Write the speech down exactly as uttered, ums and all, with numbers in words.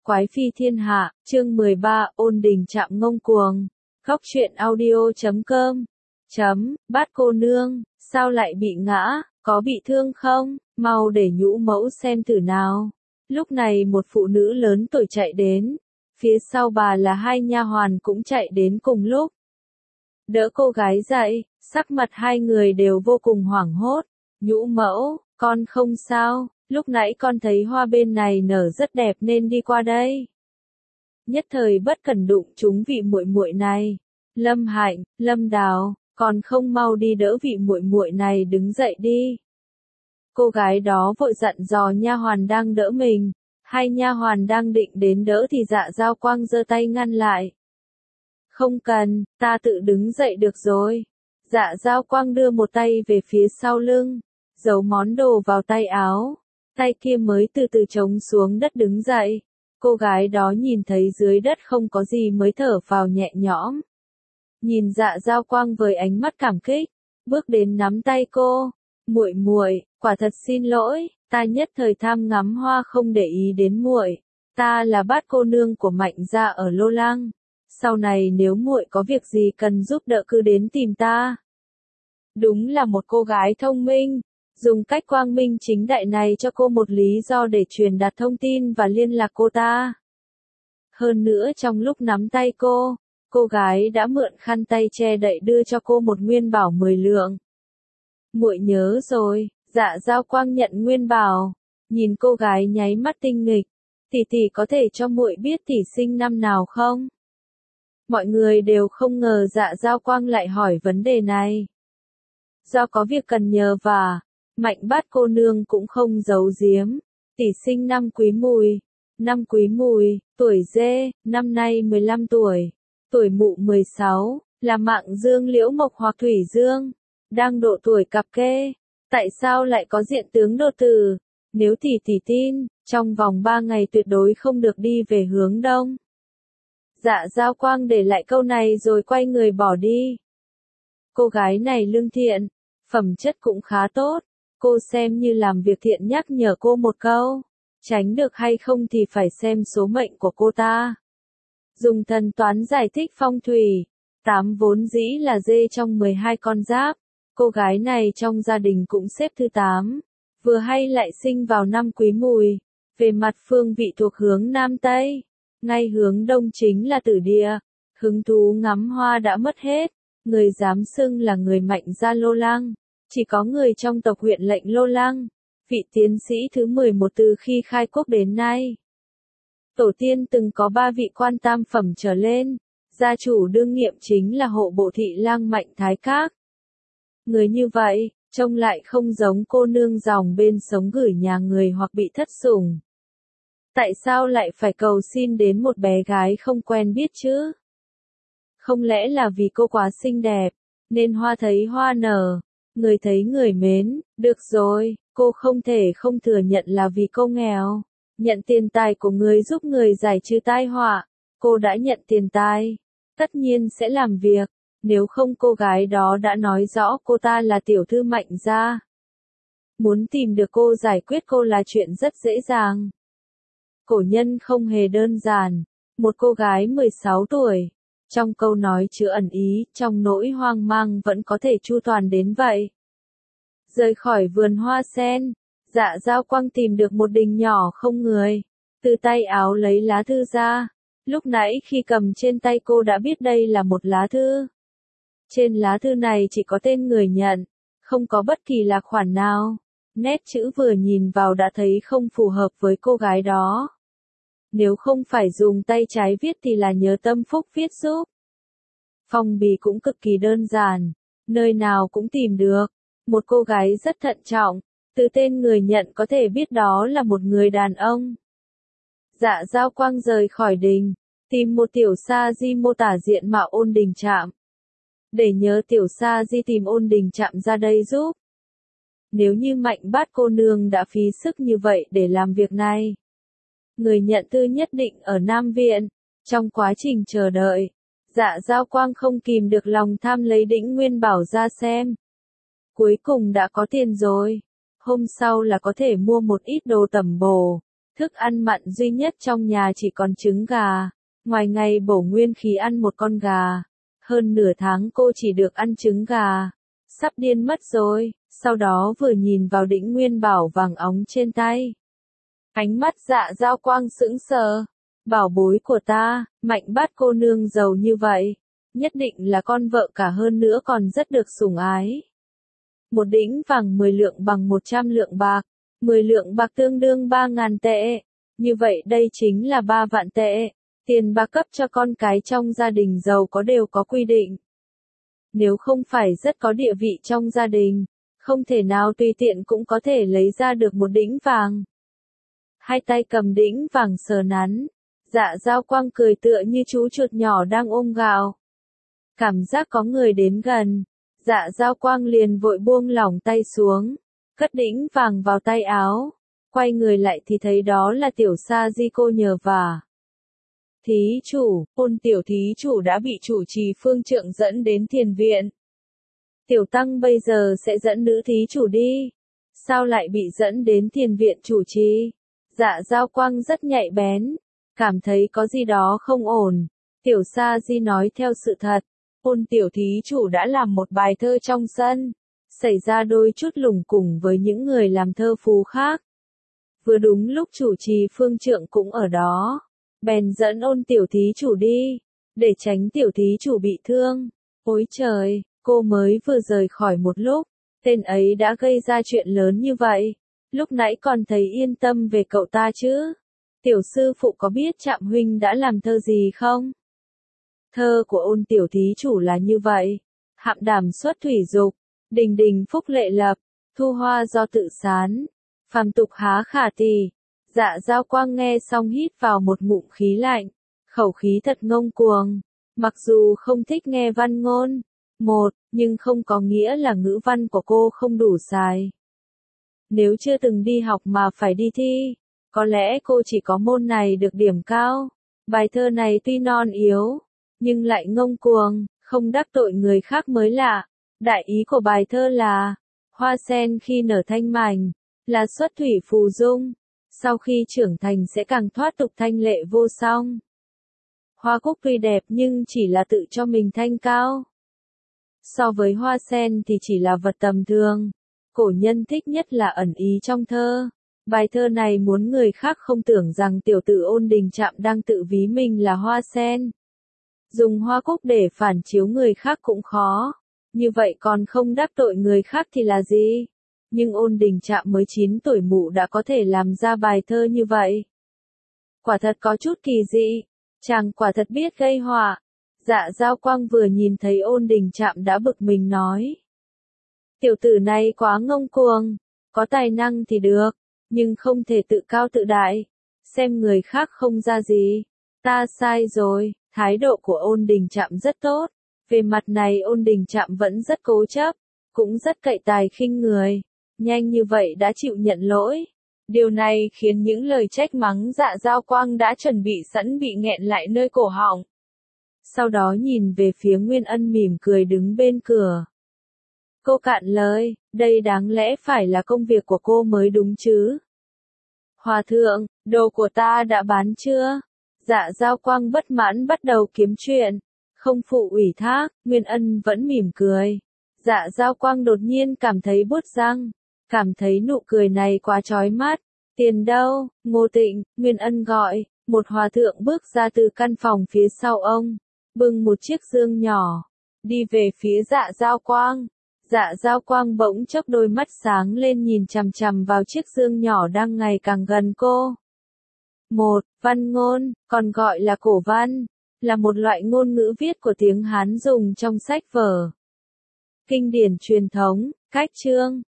Quái phi thiên hạ, chương mười ba, ôn đình chạm ngông cuồng. Góc truyện audio chấm com. Chấm, bát cô nương, sao lại bị ngã, có bị thương không, mau để nhũ mẫu xem thử nào. Lúc này một phụ nữ lớn tuổi chạy đến, phía sau bà là hai nha hoàn cũng chạy đến cùng lúc. Đỡ cô gái dậy, sắc mặt hai người đều vô cùng hoảng hốt. Nhũ mẫu, con không sao, lúc nãy con thấy hoa bên này nở rất đẹp nên đi qua đây. Nhất thời bất cẩn đụng trúng vị muội muội này. Lâm Hạnh, Lâm Đào, còn không mau đi đỡ vị muội muội này đứng dậy đi. Cô gái đó vội dặn dò nha hoàn đang đỡ mình, hai nha hoàn đang định đến đỡ thì Dạ Dao Quang giơ tay ngăn lại. Không cần, ta tự đứng dậy được rồi. Dạ Dao Quang đưa một tay về phía sau lưng, giấu món đồ vào tay áo, tay kia mới từ từ chống xuống đất đứng dậy. Cô gái đó nhìn thấy dưới đất không có gì mới thở phào nhẹ nhõm. Nhìn Dạ Dao Quang với ánh mắt cảm kích, bước đến nắm tay cô. Muội muội, quả thật xin lỗi, ta nhất thời tham ngắm hoa không để ý đến muội. Ta là bát cô nương của Mạnh gia ở Lô Lang. Sau này nếu muội có việc gì cần giúp đỡ cứ đến tìm ta. Đúng là một cô gái thông minh, dùng cách quang minh chính đại này cho cô một lý do để truyền đạt thông tin và liên lạc cô ta. Hơn nữa trong lúc nắm tay cô, cô gái đã mượn khăn tay che đậy đưa cho cô một nguyên bảo mười lượng. Muội nhớ rồi. Dạ Dao Quang nhận nguyên bảo, nhìn cô gái nháy mắt tinh nghịch. Tỷ tỷ có thể cho muội biết tỷ sinh năm nào không? Mọi người đều không ngờ Dạ Dao Quang lại hỏi vấn đề này. Do có việc cần nhờ và Mạnh bát cô nương cũng không giấu giếm. Tỷ sinh năm Quý Mùi. Năm Quý Mùi, tuổi Dê, năm nay mười lăm tuổi. Tuổi Mụ mười sáu, là mạng dương liễu mộc hoặc thủy dương. Đang độ tuổi cặp kê. Tại sao lại có diện tướng đô tử? Nếu tỷ tỷ tin, trong vòng ba ngày tuyệt đối không được đi về hướng đông. Dạ Dao Quang để lại câu này rồi quay người bỏ đi. Cô gái này lương thiện, phẩm chất cũng khá tốt. Cô xem như làm việc thiện nhắc nhở cô một câu. Tránh được hay không thì phải xem số mệnh của cô ta. Dùng thần toán giải thích phong thủy. Tám vốn dĩ là dê trong mười hai con giáp. Cô gái này trong gia đình cũng xếp thứ tám. Vừa hay lại sinh vào năm Quý Mùi. Về mặt phương vị thuộc hướng Nam Tây. Ngay hướng đông chính là Tử Địa. Hứng thú ngắm hoa đã mất hết. Người dám xưng là người Mạnh gia Lô Lang. Chỉ có người trong tộc huyện lệnh Lô Lang. Vị tiến sĩ thứ mười một từ khi khai quốc đến nay. Tổ tiên từng có ba vị quan tam phẩm trở lên. Gia chủ đương nhiệm chính là hộ bộ thị lang Mạnh Thái Các. Người như vậy, trông lại không giống cô nương dòng bên sống gửi nhà người hoặc bị thất sủng. Tại sao lại phải cầu xin đến một bé gái không quen biết chứ? Không lẽ là vì cô quá xinh đẹp, nên hoa thấy hoa nở, người thấy người mến, được rồi, cô không thể không thừa nhận là vì cô nghèo. Nhận tiền tài của người giúp người giải trừ tai họa, cô đã nhận tiền tài, tất nhiên sẽ làm việc. Nếu không cô gái đó đã nói rõ cô ta là tiểu thư Mạnh gia. Muốn tìm được cô giải quyết cô là chuyện rất dễ dàng. Cổ nhân không hề đơn giản. Một cô gái mười sáu tuổi. Trong câu nói chứa ẩn ý, trong nỗi hoang mang vẫn có thể chu toàn đến vậy. Rời khỏi vườn hoa sen, Dạ Dao Quang tìm được một đình nhỏ không người. Từ tay áo lấy lá thư ra. Lúc nãy khi cầm trên tay cô đã biết đây là một lá thư. Trên lá thư này chỉ có tên người nhận, không có bất kỳ lạc khoản nào. Nét chữ vừa nhìn vào đã thấy không phù hợp với cô gái đó. Nếu không phải dùng tay trái viết thì là nhờ Tâm Phúc viết giúp. Phong bì cũng cực kỳ đơn giản, nơi nào cũng tìm được. Một cô gái rất thận trọng, từ tên người nhận có thể biết đó là một người đàn ông. Dạ Dao Quang rời khỏi đình, tìm một tiểu sa di mô tả diện mạo Ôn Đình Trạm. Để nhớ tiểu sa di tìm Ôn Đình Trạm ra đây giúp. Nếu như Mạnh bát cô nương đã phí sức như vậy để làm việc này. Người nhận thư nhất định ở Nam Viện. Trong quá trình chờ đợi, Dạ Dao Quang không kìm được lòng tham lấy đĩnh nguyên bảo ra xem. Cuối cùng đã có tiền rồi. Hôm sau là có thể mua một ít đồ tẩm bổ. Thức ăn mặn duy nhất trong nhà chỉ còn trứng gà. Ngoài ngày bổ nguyên khí ăn một con gà. Hơn nửa tháng cô chỉ được ăn trứng gà. Sắp điên mất rồi, sau đó vừa nhìn vào đỉnh nguyên bảo vàng óng trên tay. Ánh mắt Dạ Dao Quang sững sờ. Bảo bối của ta, Mạnh Bát cô nương giàu như vậy. Nhất định là con vợ cả, hơn nữa còn rất được sủng ái. Một đĩnh vàng mười lượng bằng một trăm lượng bạc. mười lượng bạc tương đương ba ngàn tệ. Như vậy đây chính là ba vạn tệ. Tiền bạc cấp cho con cái trong gia đình giàu có đều có quy định. Nếu không phải rất có địa vị trong gia đình, không thể nào tùy tiện cũng có thể lấy ra được một đĩnh vàng. Hai tay cầm đĩnh vàng sờ nắn. Dạ Dao Quang cười tựa như chú chuột nhỏ đang ôm gạo. Cảm giác có người đến gần. Dạ Dao Quang liền vội buông lỏng tay xuống. Cất đĩnh vàng vào tay áo. Quay người lại thì thấy đó là Tiểu Sa Di cô nhờ vả. Thí chủ, Ôn tiểu thí chủ đã bị chủ trì Phương Trượng dẫn đến thiền viện. Tiểu tăng bây giờ sẽ dẫn nữ thí chủ đi. Sao lại bị dẫn đến thiền viện chủ trì? Dạ Dao Quang rất nhạy bén. Cảm thấy có gì đó không ổn. Tiểu Sa Di nói theo sự thật. Ôn tiểu thí chủ đã làm một bài thơ trong sân. Xảy ra đôi chút lủng củng với những người làm thơ phú khác. Vừa đúng lúc chủ trì Phương Trượng cũng ở đó. Bèn dẫn Ôn tiểu thí chủ đi. Để tránh tiểu thí chủ bị thương. Ôi trời, cô mới vừa rời khỏi một lúc. Tên ấy đã gây ra chuyện lớn như vậy. Lúc nãy còn thấy yên tâm về cậu ta chứ. Tiểu sư phụ có biết Trạm huynh đã làm thơ gì không? Thơ của Ôn tiểu thí chủ là như vậy. Hạm đảm xuất thủy dục. Đình đình phúc lệ lập. Thu hoa do tự sán. Phàm tục há khả tỳ. Dạ Dao Quang nghe xong hít vào một ngụm khí lạnh. Khẩu khí thật ngông cuồng. Mặc dù không thích nghe văn ngôn. Một, nhưng không có nghĩa là ngữ văn của cô không đủ xài. Nếu chưa từng đi học mà phải đi thi, có lẽ cô chỉ có môn này được điểm cao. Bài thơ này tuy non yếu, nhưng lại ngông cuồng, không đắc tội người khác mới lạ. Đại ý của bài thơ là, hoa sen khi nở thanh mảnh, là xuất thủy phù dung. Sau khi trưởng thành sẽ càng thoát tục thanh lệ vô song. Hoa cúc tuy đẹp nhưng chỉ là tự cho mình thanh cao. So với hoa sen thì chỉ là vật tầm thường. Cổ nhân thích nhất là ẩn ý trong thơ. Bài thơ này muốn người khác không tưởng rằng tiểu tử Ôn Đình Trạm đang tự ví mình là hoa sen. Dùng hoa cúc để phản chiếu người khác cũng khó. Như vậy còn không đắc tội người khác thì là gì? Nhưng Ôn Đình Trạm mới chín tuổi mụ đã có thể làm ra bài thơ như vậy. Quả thật có chút kỳ dị. Chàng quả thật biết gây họa. Dạ Dao Quang vừa nhìn thấy Ôn Đình Trạm đã bực mình nói. Tiểu tử này quá ngông cuồng. Có tài năng thì được. Nhưng không thể tự cao tự đại. Xem người khác không ra gì. Ta sai rồi. Thái độ của Ôn Đình Trạm rất tốt. Về mặt này Ôn Đình Trạm vẫn rất cố chấp. Cũng rất cậy tài khinh người. Nhanh như vậy đã chịu nhận lỗi. Điều này khiến những lời trách mắng Dạ Dao Quang đã chuẩn bị sẵn bị nghẹn lại nơi cổ họng. Sau đó nhìn về phía Nguyên Ân mỉm cười đứng bên cửa. Cô cạn lời, đây đáng lẽ phải là công việc của cô mới đúng chứ. Hòa thượng, đồ của ta đã bán chưa? Dạ Dao Quang bất mãn bắt đầu kiếm chuyện. Không phụ ủy thác, Nguyên Ân vẫn mỉm cười. Dạ Dao Quang đột nhiên cảm thấy buốt răng. Cảm thấy nụ cười này quá chói mắt. Tiền đâu? Ngô Tịnh, Nguyên Ân gọi. Một hòa thượng bước ra từ căn phòng phía sau ông. Bưng một chiếc dương nhỏ. Đi về phía Dạ Dao Quang. Dạ Dao Quang bỗng chốc đôi mắt sáng lên nhìn chằm chằm vào chiếc dương nhỏ đang ngày càng gần cô. Một, văn ngôn, còn gọi là cổ văn. Là một loại ngôn ngữ viết của tiếng Hán dùng trong sách vở. Kinh điển truyền thống, cách chương.